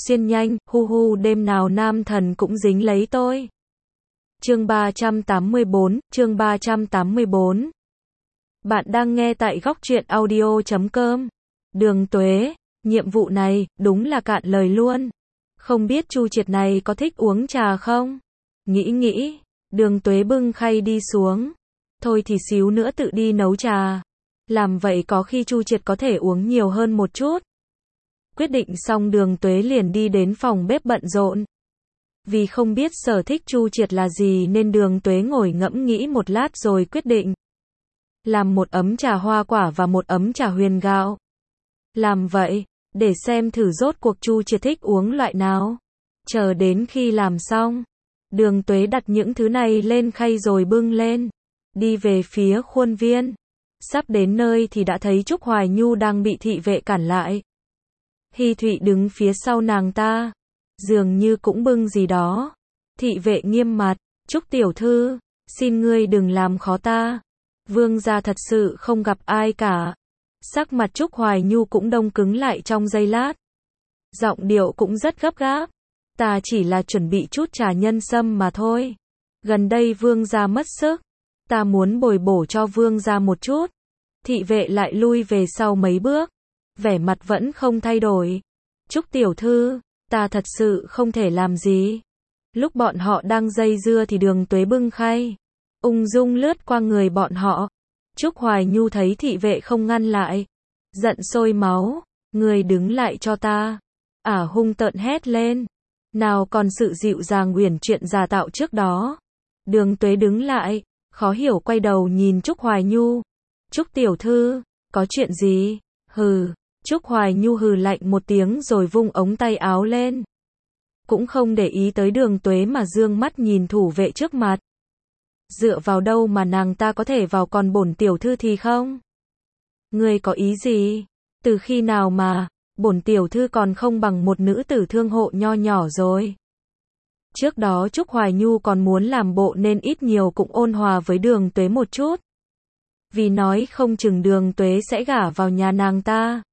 xuyên nhanh, hu hu đêm nào nam thần cũng dính lấy tôi. Chương 384. Bạn đang nghe tại góc truyện audio.com. Đường Tuế, nhiệm vụ này, đúng là cạn lời luôn. Không biết Chu Triệt này có thích uống trà không? Nghĩ, Đường Tuế bưng khay đi xuống. Thôi thì xíu nữa tự đi nấu trà. Làm vậy có khi Chu Triệt có thể uống nhiều hơn một chút. Quyết định xong Đường Tuế liền đi đến phòng bếp bận rộn. Vì không biết sở thích Chu Triệt là gì nên Đường Tuế ngồi ngẫm nghĩ một lát rồi quyết định làm một ấm trà hoa quả và một ấm trà huyền gạo. Làm vậy, để xem thử rốt cuộc Chu Triệt thích uống loại nào. Chờ đến khi làm xong, Đường Tuế đặt những thứ này lên khay rồi bưng lên, đi về phía khuôn viên. Sắp đến nơi thì đã thấy Trúc Hoài Nhu đang bị thị vệ cản lại. Hy Thụy đứng phía sau nàng ta, dường như cũng bưng gì đó. Thị vệ nghiêm mặt, Trúc tiểu thư, xin ngươi đừng làm khó ta. Vương gia thật sự không gặp ai cả. Sắc mặt Trúc Hoài Nhu cũng đông cứng lại trong giây lát. Giọng điệu cũng rất gấp gáp. Ta chỉ là chuẩn bị chút trà nhân sâm mà thôi. Gần đây vương gia mất sức. Ta muốn bồi bổ cho vương gia một chút. Thị vệ lại lui về sau mấy bước. Vẻ mặt vẫn không thay đổi. Trúc tiểu thư, ta thật sự không thể làm gì. Lúc bọn họ đang dây dưa thì Đường Tuế bưng khay, ung dung lướt qua người bọn họ. Trúc Hoài Nhu thấy thị vệ không ngăn lại, giận sôi máu. Người đứng lại cho ta. Hung tợn hét lên. Nào còn sự dịu dàng uyển chuyển giả tạo trước đó. Đường Tuế đứng lại, khó hiểu quay đầu nhìn Trúc Hoài Nhu. Trúc tiểu thư, có chuyện gì? Hừ. Trúc Hoài Nhu hừ lạnh một tiếng rồi vung ống tay áo lên. Cũng không để ý tới Đường Tuế mà dương mắt nhìn thủ vệ trước mặt. Dựa vào đâu mà nàng ta có thể vào còn bổn tiểu thư thì không? Ngươi có ý gì? Từ khi nào mà, bổn tiểu thư còn không bằng một nữ tử thương hộ nho nhỏ rồi. Trước đó Trúc Hoài Nhu còn muốn làm bộ nên ít nhiều cũng ôn hòa với Đường Tuế một chút. Vì nói không chừng Đường Tuế sẽ gả vào nhà nàng ta.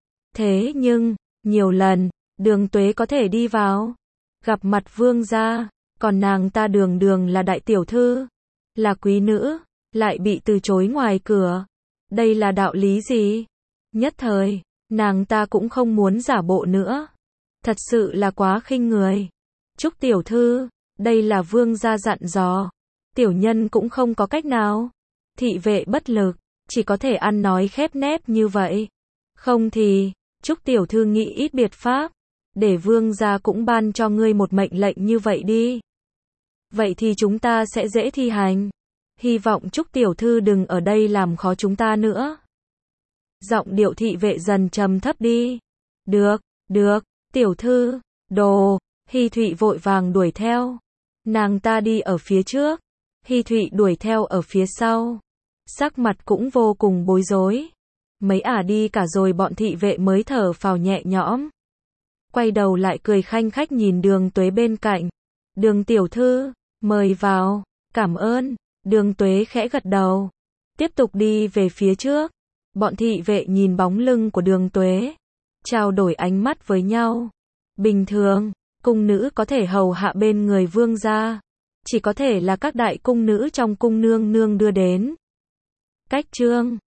Thế nhưng, nhiều lần, Đường Tuế có thể đi vào, gặp mặt vương gia, còn nàng ta đường đường là đại tiểu thư, là quý nữ, lại bị từ chối ngoài cửa. Đây là đạo lý gì? Nhất thời, nàng ta cũng không muốn giả bộ nữa. Thật sự là quá khinh người. Trúc tiểu thư, đây là vương gia dặn dò. Tiểu nhân cũng không có cách nào. Thị vệ bất lực, chỉ có thể ăn nói khép nép như vậy. Không thì, Trúc tiểu thư nghĩ ít biệt pháp, để vương gia cũng ban cho ngươi một mệnh lệnh như vậy đi. Vậy thì chúng ta sẽ dễ thi hành. Hy vọng Trúc tiểu thư đừng ở đây làm khó chúng ta nữa. Giọng điệu thị vệ dần trầm thấp đi. Được, tiểu thư, đồ. Hy Thụy vội vàng đuổi theo. Nàng ta đi ở phía trước, Hy Thụy đuổi theo ở phía sau. Sắc mặt cũng vô cùng bối rối. Mấy đi cả rồi bọn thị vệ mới thở phào nhẹ nhõm. Quay đầu lại cười khanh khách nhìn Đường Tuế bên cạnh. Đường tiểu thư, mời vào. Cảm ơn. Đường Tuế khẽ gật đầu, tiếp tục đi về phía trước. Bọn thị vệ nhìn bóng lưng của Đường Tuế, trao đổi ánh mắt với nhau. Bình thường, cung nữ có thể hầu hạ bên người vương gia, chỉ có thể là các đại cung nữ trong cung nương nương đưa đến. Cách chương